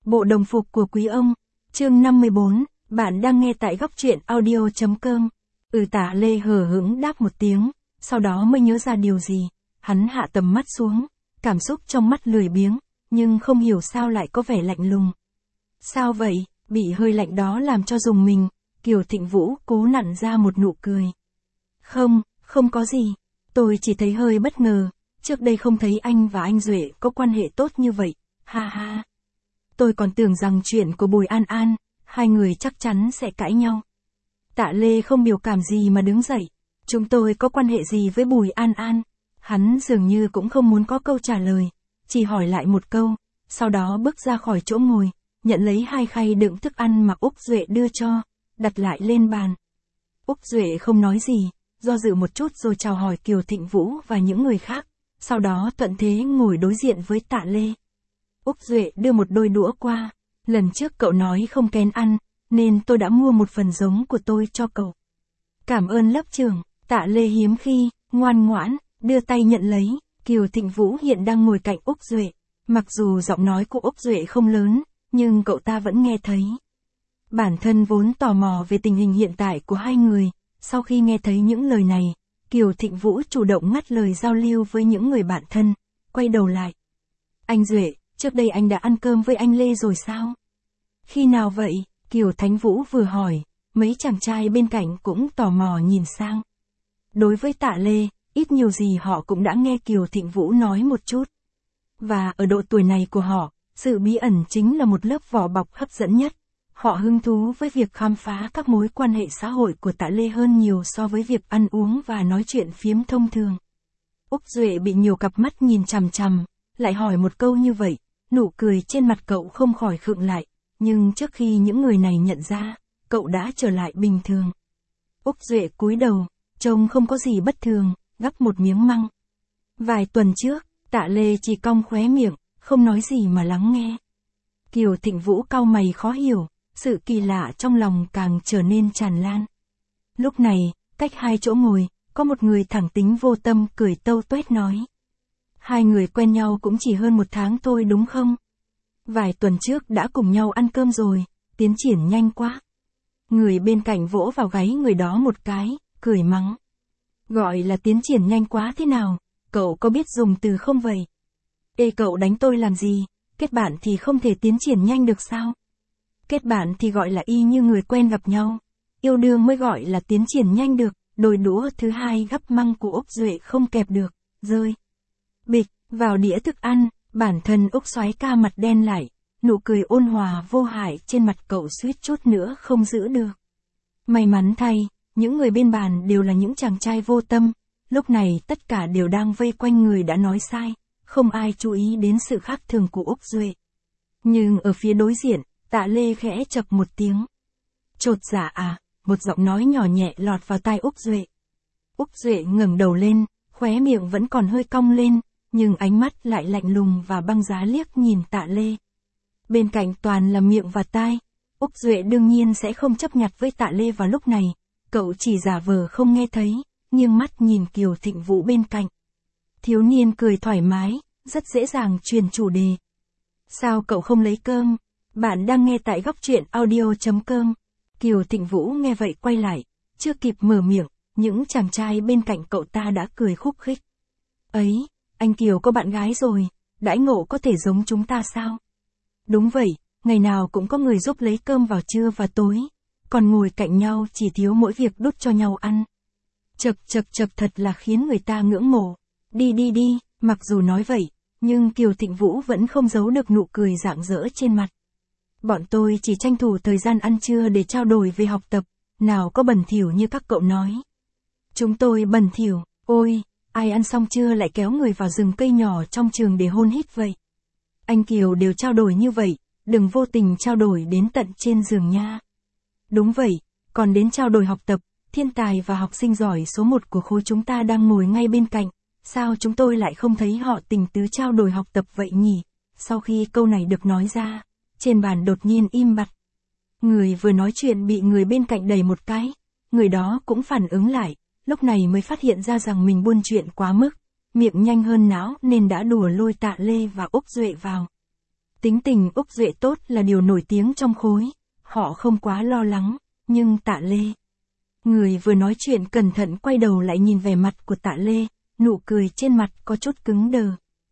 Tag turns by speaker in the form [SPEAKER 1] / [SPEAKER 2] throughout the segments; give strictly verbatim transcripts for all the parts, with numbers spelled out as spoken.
[SPEAKER 1] Bộ đồng phục của quý ông. Chương năm mươi bốn, bạn đang nghe tại góc truyện audio.com. Ừ, Tạ Lê hờ hững đáp một tiếng, sau đó mới nhớ ra điều gì. Hắn hạ tầm mắt xuống, cảm xúc trong mắt lười biếng, nhưng không hiểu sao lại có vẻ lạnh lùng. Sao vậy? Bị hơi lạnh đó làm cho rùng mình, Kiều Thịnh Vũ cố nặn ra một nụ cười. Không, không có gì. Tôi chỉ thấy hơi bất ngờ, trước đây không thấy anh và anh Duệ có quan hệ tốt như vậy, ha ha. Tôi còn tưởng rằng chuyện của Bùi An An, hai người chắc chắn sẽ cãi nhau. Tạ Lê không biểu cảm gì mà đứng dậy. Chúng tôi có quan hệ gì với Bùi An An? Hắn dường như cũng không muốn có câu trả lời, chỉ hỏi lại một câu, sau đó bước ra khỏi chỗ ngồi, nhận lấy hai khay đựng thức ăn mà Úc Duệ đưa cho, đặt lại lên bàn. Úc Duệ không nói gì, do dự một chút rồi chào hỏi Kiều Thịnh Vũ và những người khác, sau đó thuận thế ngồi đối diện với Tạ Lê. Úc Duệ đưa một đôi đũa qua, lần trước cậu nói không kén ăn, nên tôi đã mua một phần giống của tôi cho cậu. Cảm ơn lớp trưởng. Tạ Lê hiếm khi, ngoan ngoãn, đưa tay nhận lấy. Kiều Thịnh Vũ hiện đang ngồi cạnh Úc Duệ, mặc dù giọng nói của Úc Duệ không lớn, nhưng cậu ta vẫn nghe thấy. Bản thân vốn tò mò về tình hình hiện tại của hai người, sau khi nghe thấy những lời này, Kiều Thịnh Vũ chủ động ngắt lời giao lưu với những người bạn thân, quay đầu lại. Anh Duệ, trước đây anh đã ăn cơm với anh Lê rồi sao? Khi nào vậy? Kiều Thánh Vũ vừa hỏi, mấy chàng trai bên cạnh cũng tò mò nhìn sang. Đối với Tạ Lê, ít nhiều gì họ cũng đã nghe Kiều Thịnh Vũ nói một chút. Và ở độ tuổi này của họ, sự bí ẩn chính là một lớp vỏ bọc hấp dẫn nhất. Họ hứng thú với việc khám phá các mối quan hệ xã hội của Tạ Lê hơn nhiều so với việc ăn uống và nói chuyện phiếm thông thường. Úc Duệ bị nhiều cặp mắt nhìn chằm chằm, lại hỏi một câu như vậy, nụ cười trên mặt cậu không khỏi khựng lại, nhưng trước khi những người này nhận ra, cậu đã trở lại bình thường. Úc Duệ cúi đầu, trông không có gì bất thường, gắp một miếng măng. Vài tuần trước, Tạ Lê chỉ cong khóe miệng, không nói gì mà lắng nghe. Kiều Thịnh Vũ cau mày khó hiểu, sự kỳ lạ trong lòng càng trở nên tràn lan. Lúc này, cách hai chỗ ngồi, có một người thẳng tính vô tâm cười tâu tuét nói. Hai người quen nhau cũng chỉ hơn một tháng thôi đúng không? Vài tuần trước đã cùng nhau ăn cơm rồi, tiến triển nhanh quá. Người bên cạnh vỗ vào gáy người đó một cái, cười mắng. Gọi là tiến triển nhanh quá thế nào, cậu có biết dùng từ không vậy? Ê, cậu đánh tôi làm gì, kết bạn thì không thể tiến triển nhanh được sao? Kết bạn thì gọi là y như người quen gặp nhau, yêu đương mới gọi là tiến triển nhanh được. Đôi đũa thứ hai gắp măng của Úc Duệ không kẹp được, rơi bịch vào đĩa thức ăn. Bản thân Úc Soái ca mặt đen lại, nụ cười ôn hòa vô hại trên mặt cậu suýt chút nữa không giữ được. May mắn thay, những người bên bàn đều là những chàng trai vô tâm, lúc này tất cả đều đang vây quanh người đã nói sai, không ai chú ý đến sự khác thường của Úc Duệ. Nhưng ở phía đối diện, Tạ Lê khẽ chập một tiếng. Chột dạ à, một giọng nói nhỏ nhẹ lọt vào tai Úc Duệ. Úc Duệ ngẩng đầu lên, khóe miệng vẫn còn hơi cong lên, nhưng ánh mắt lại lạnh lùng và băng giá liếc nhìn Tạ Lê. Bên cạnh toàn là miệng và tai, Úc Duệ đương nhiên sẽ không chấp nhặt với Tạ Lê vào lúc này, cậu chỉ giả vờ không nghe thấy, nghiêng mắt nhìn Kiều Thịnh Vũ bên cạnh. Thiếu niên cười thoải mái, rất dễ dàng truyền chủ đề. Sao cậu không lấy cơm? Bạn đang nghe tại góc truyện audio.com. Kiều Thịnh Vũ nghe vậy quay lại, chưa kịp mở miệng, những chàng trai bên cạnh cậu ta đã cười khúc khích. Ấy, anh Kiều có bạn gái rồi, đãi ngộ có thể giống chúng ta sao? Đúng vậy, ngày nào cũng có người giúp lấy cơm vào trưa và tối, còn ngồi cạnh nhau chỉ thiếu mỗi việc đút cho nhau ăn. Chật chật chật thật là khiến người ta ngưỡng mộ. Đi đi đi, mặc dù nói vậy, nhưng Kiều Thịnh Vũ vẫn không giấu được nụ cười rạng rỡ trên mặt. Bọn tôi chỉ tranh thủ thời gian ăn trưa để trao đổi về học tập, nào có bẩn thỉu như các cậu nói. Chúng tôi bẩn thỉu, ôi, ai ăn xong trưa lại kéo người vào rừng cây nhỏ trong trường để hôn hít vậy? Anh Kiều đều trao đổi như vậy, đừng vô tình trao đổi đến tận trên giường nha. Đúng vậy, còn đến trao đổi học tập, thiên tài và học sinh giỏi số một của khối chúng ta đang ngồi ngay bên cạnh, sao chúng tôi lại không thấy họ tình tứ trao đổi học tập vậy nhỉ? Sau khi câu này được nói ra, trên bàn đột nhiên im bặt. Người vừa nói chuyện bị người bên cạnh đẩy một cái, người đó cũng phản ứng lại, lúc này mới phát hiện ra rằng mình buôn chuyện quá mức, miệng nhanh hơn não nên đã đùa lôi Tạ Lê và Úc Duệ vào. Tính tình Úc Duệ tốt là điều nổi tiếng trong khối, họ không quá lo lắng, nhưng Tạ Lê. Người vừa nói chuyện cẩn thận quay đầu lại nhìn vẻ mặt của Tạ Lê, nụ cười trên mặt có chút cứng đờ.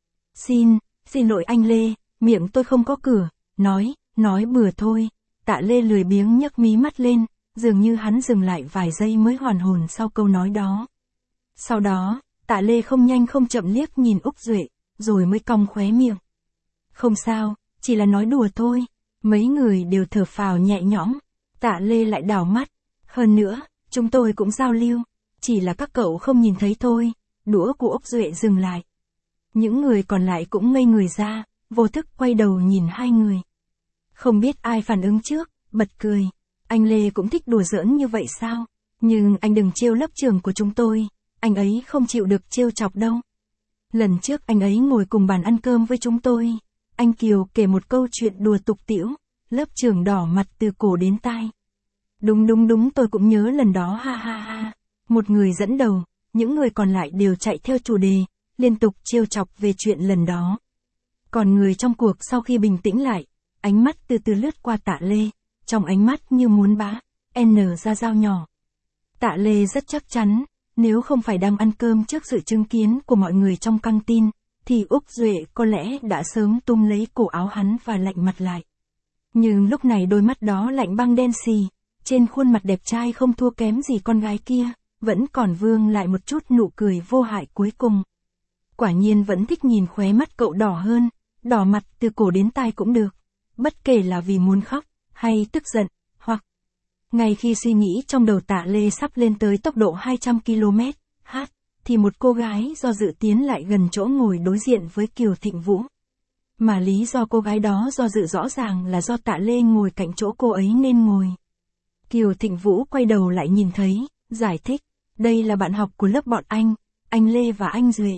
[SPEAKER 1] Xin, xin lỗi anh Lê, miệng tôi không có cửa, nói, nói bừa thôi. Tạ Lê lười biếng nhấc mí mắt lên, dường như hắn dừng lại vài giây mới hoàn hồn sau câu nói đó. Sau đó, Tạ Lê không nhanh không chậm liếc nhìn Úc Duệ, rồi mới cong khóe miệng. Không sao, chỉ là nói đùa thôi. Mấy người đều thở phào nhẹ nhõm. Tạ Lê lại đảo mắt. Hơn nữa, chúng tôi cũng giao lưu. Chỉ là các cậu không nhìn thấy thôi. Đũa của Úc Duệ dừng lại. Những người còn lại cũng ngây người ra, vô thức quay đầu nhìn hai người. Không biết ai phản ứng trước, bật cười. Anh Lê cũng thích đùa giỡn như vậy sao? Nhưng anh đừng trêu lớp trưởng của chúng tôi. Anh ấy không chịu được trêu chọc đâu. Lần trước anh ấy ngồi cùng bàn ăn cơm với chúng tôi. Anh Kiều kể một câu chuyện đùa tục tĩu, lớp trưởng đỏ mặt từ cổ đến tai. Đúng đúng đúng, tôi cũng nhớ lần đó, ha ha ha. Một người dẫn đầu, những người còn lại đều chạy theo chủ đề, liên tục trêu chọc về chuyện lần đó. Còn người trong cuộc sau khi bình tĩnh lại, ánh mắt từ từ lướt qua Tạ Lê, trong ánh mắt như muốn bá, N ra dao nhỏ. Tạ Lê rất chắc chắn, nếu không phải đang ăn cơm trước sự chứng kiến của mọi người trong căng tin, thì Úc Duệ có lẽ đã sớm tung lấy cổ áo hắn và lạnh mặt lại. Nhưng lúc này đôi mắt đó lạnh băng đen xì, trên khuôn mặt đẹp trai không thua kém gì con gái kia, vẫn còn vương lại một chút nụ cười vô hại cuối cùng. Quả nhiên vẫn thích nhìn khóe mắt cậu đỏ hơn, đỏ mặt từ cổ đến tai cũng được, bất kể là vì muốn khóc, hay tức giận, hoặc... Ngay khi suy nghĩ trong đầu Tạ Lê sắp lên tới tốc độ hai trăm ki lô mét h, thì một cô gái do dự tiến lại gần chỗ ngồi đối diện với Kiều Thịnh Vũ. Mà lý do cô gái đó do dự rõ ràng là do Tạ Lê ngồi cạnh chỗ cô ấy nên ngồi. Kiều Thịnh Vũ quay đầu lại nhìn thấy, giải thích, đây là bạn học của lớp bọn anh, anh Lê và anh Duệ.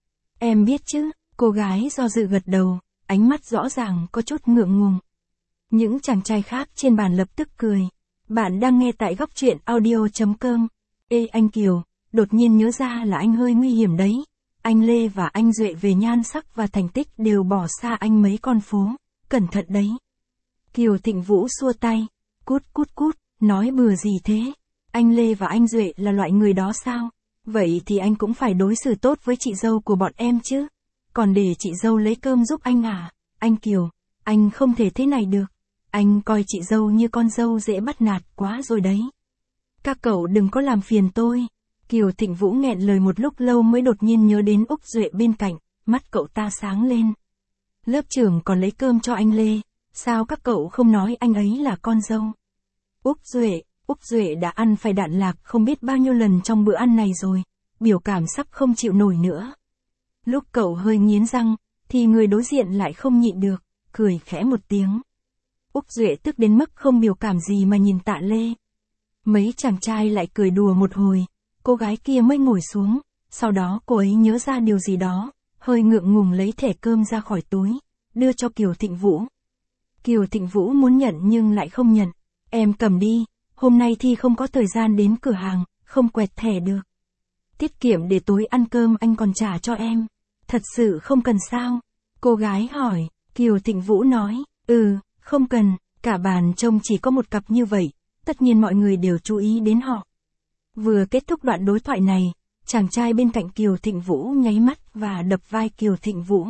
[SPEAKER 1] Em biết chứ, cô gái do dự gật đầu, ánh mắt rõ ràng có chút ngượng ngùng. Những chàng trai khác trên bàn lập tức cười. Bạn đang nghe tại góc truyện audio chấm com. Ê anh Kiều, đột nhiên nhớ ra là anh hơi nguy hiểm đấy. Anh Lê và anh Duệ về nhan sắc và thành tích đều bỏ xa anh mấy con phố. Cẩn thận đấy. Kiều Thịnh Vũ xua tay. Cút cút cút, nói bừa gì thế? Anh Lê và anh Duệ là loại người đó sao? Vậy thì anh cũng phải đối xử tốt với chị dâu của bọn em chứ. Còn để chị dâu lấy cơm giúp anh à? Anh Kiều, anh không thể thế này được. Anh coi chị dâu như con dâu dễ bắt nạt quá rồi đấy. Các cậu đừng có làm phiền tôi. Kiều Thịnh Vũ nghẹn lời một lúc lâu mới đột nhiên nhớ đến Úc Duệ bên cạnh, mắt cậu ta sáng lên. Lớp trưởng còn lấy cơm cho anh Lê, sao các cậu không nói anh ấy là con dâu? Úc Duệ, Úc Duệ đã ăn phải đạn lạc không biết bao nhiêu lần trong bữa ăn này rồi, biểu cảm sắp không chịu nổi nữa. Lúc cậu hơi nghiến răng, thì người đối diện lại không nhịn được, cười khẽ một tiếng. Úc Duệ tức đến mức không biểu cảm gì mà nhìn Tạ Lê. Mấy chàng trai lại cười đùa một hồi, cô gái kia mới ngồi xuống, sau đó cô ấy nhớ ra điều gì đó, hơi ngượng ngùng lấy thẻ cơm ra khỏi túi, đưa cho Kiều Thịnh Vũ. Kiều Thịnh Vũ muốn nhận nhưng lại không nhận. Em cầm đi, hôm nay Thi không có thời gian đến cửa hàng, không quẹt thẻ được. Tiết kiệm để tối ăn cơm anh còn trả cho em. Thật sự không cần sao? Cô gái hỏi, Kiều Thịnh Vũ nói, ừ, không cần, cả bàn trông chỉ có một cặp như vậy, tất nhiên mọi người đều chú ý đến họ. Vừa kết thúc đoạn đối thoại này, chàng trai bên cạnh Kiều Thịnh Vũ nháy mắt và đập vai Kiều Thịnh Vũ.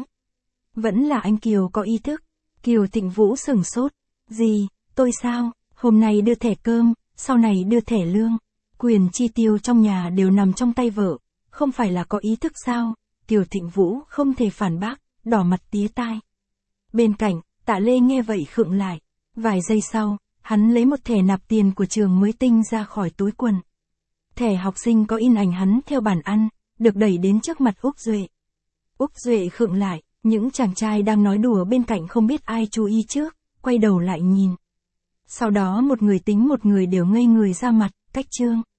[SPEAKER 1] Vẫn là anh Kiều có ý thức. Kiều Thịnh Vũ sửng sốt. Gì, tôi sao? Hôm nay đưa thẻ cơm, sau này đưa thẻ lương. Quyền chi tiêu trong nhà đều nằm trong tay vợ, không phải là có ý thức sao? Kiều Thịnh Vũ không thể phản bác, đỏ mặt tía tai. Bên cạnh, Tạ Lê nghe vậy khựng lại. Vài giây sau, hắn lấy một thẻ nạp tiền của trường mới tinh ra khỏi túi quần. Thẻ học sinh có in ảnh hắn theo bàn ăn, được đẩy đến trước mặt Úc Duệ. Úc Duệ khựng lại, những chàng trai đang nói đùa bên cạnh không biết ai chú ý trước, quay đầu lại nhìn. Sau đó một người tính một người đều ngây người ra mặt, cách chương.